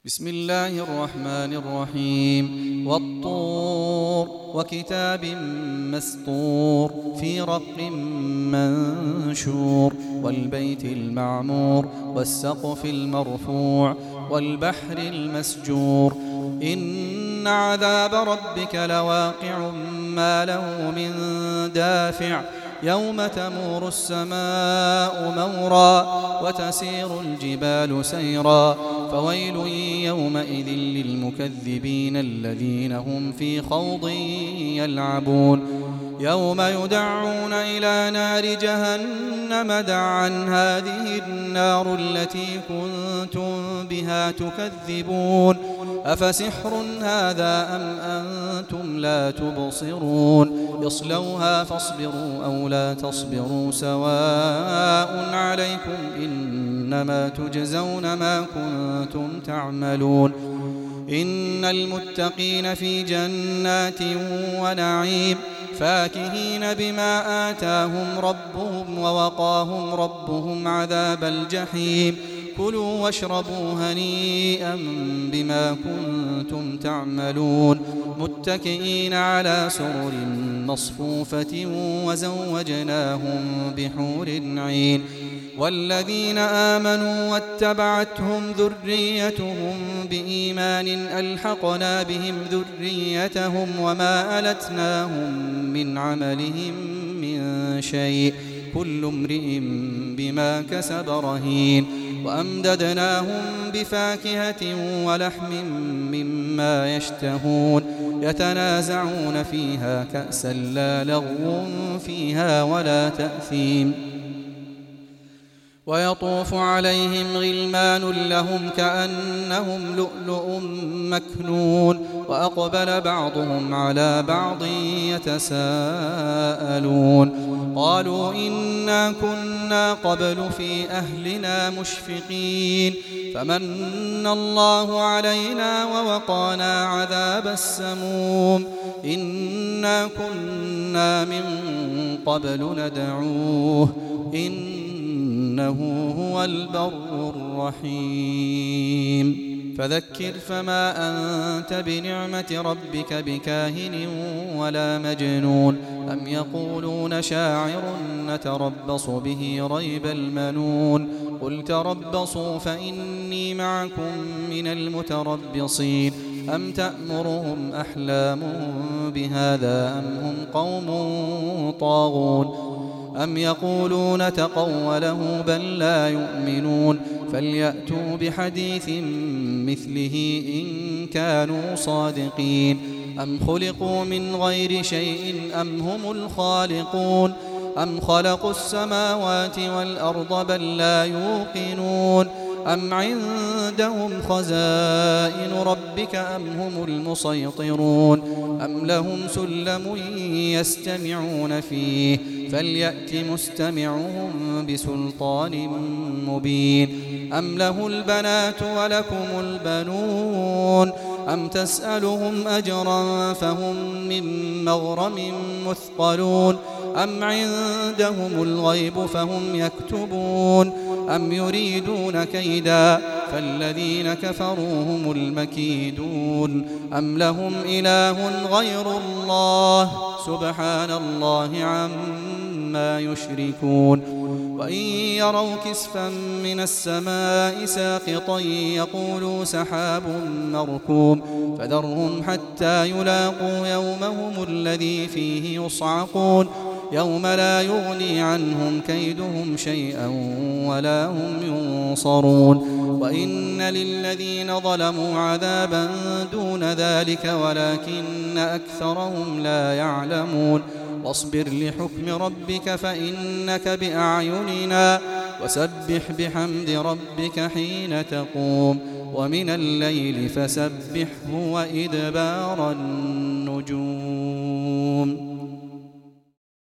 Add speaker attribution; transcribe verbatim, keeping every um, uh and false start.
Speaker 1: بسم الله الرحمن الرحيم والطور وكتاب مسطور في رق منشور والبيت المعمور والسقف المرفوع والبحر المسجور إن عذاب ربك لواقع ما له من دافع يوم تمور السماء مورا وتسير الجبال سيرا فويل يومئذ للمكذبين الذين هم في خوض يلعبون يوم يدعون إلى نار جهنم دعا هذه النار التي كنتم بها تكذبون أفسحر هذا أم أنتم لا تبصرون اصلوها فاصبروا أو لا تصبروا سواء عليكم إنما تجزون ما كنتم تعملون إن المتقين في جنات ونعيم فاكهين بما آتاهم ربهم ووقاهم ربهم عذاب الجحيم كلوا واشربوا هنيئا بما كنتم تعملون متكئين على سرر مصفوفة وزوجناهم بحور عين والذين آمنوا واتبعتهم ذريتهم بإيمان ألحقنا بهم ذريتهم وما ألتناهم من عملهم من شيء كل امرئ بما كسب رهين وأمددناهم بفاكهة ولحم مما يشتهون يتنازعون فيها كأسا لا لغو فيها ولا تأثيم ويطوف عليهم غلمان لهم كأنهم لؤلؤ مكنون وأقبل بعضهم على بعض يتساءلون قالوا إنا كنا قبل في أهلنا مشفقين فمن الله علينا ووقانا عذاب السموم إنا كنا من قبل ندعوه إنه هو البر الرحيم فذكر فما أنت بنعمة ربك بكاهن ولا مجنون أم يقولون شاعر نتربص به ريب المنون قل تربصوا فإني معكم من المتربصين أم تأمرهم أحلامهم بهذا أم هم قوم طاغون أم يقولون تقوله بل لا يؤمنون فليأتوا بحديث مثله إن كانوا صادقين أم خلقوا من غير شيء أم هم الخالقون أم خلقوا السماوات والأرض بل لا يوقنون أم عندهم خزائن ربك أم هم المسيطرون أم لهم سلم يستمعون فيه فليأت مستمعهم بسلطان مبين أم له البنات ولكم البنون أم تسألهم أجرا فهم من مغرم مثقلون أم عندهم الغيب فهم يكتبون أم يريدون كيدا فالذين كفروا هم المكيدون أم لهم إله غير الله سبحان الله عما يشركون وإن يروا كسفا من السماء ساقطا يقولوا سحاب مركوم فذرهم حتى يلاقوا يومهم الذي فيه يصعقون يوم لا يغني عنهم كيدهم شيئا ولا هم ينصرون وإن للذين ظلموا عذابا دون ذلك ولكن أكثرهم لا يعلمون واصبر لحكم ربك فإنك بأعيننا وسبح بحمد ربك حين تقوم ومن الليل فسبحه وإدبار النجوم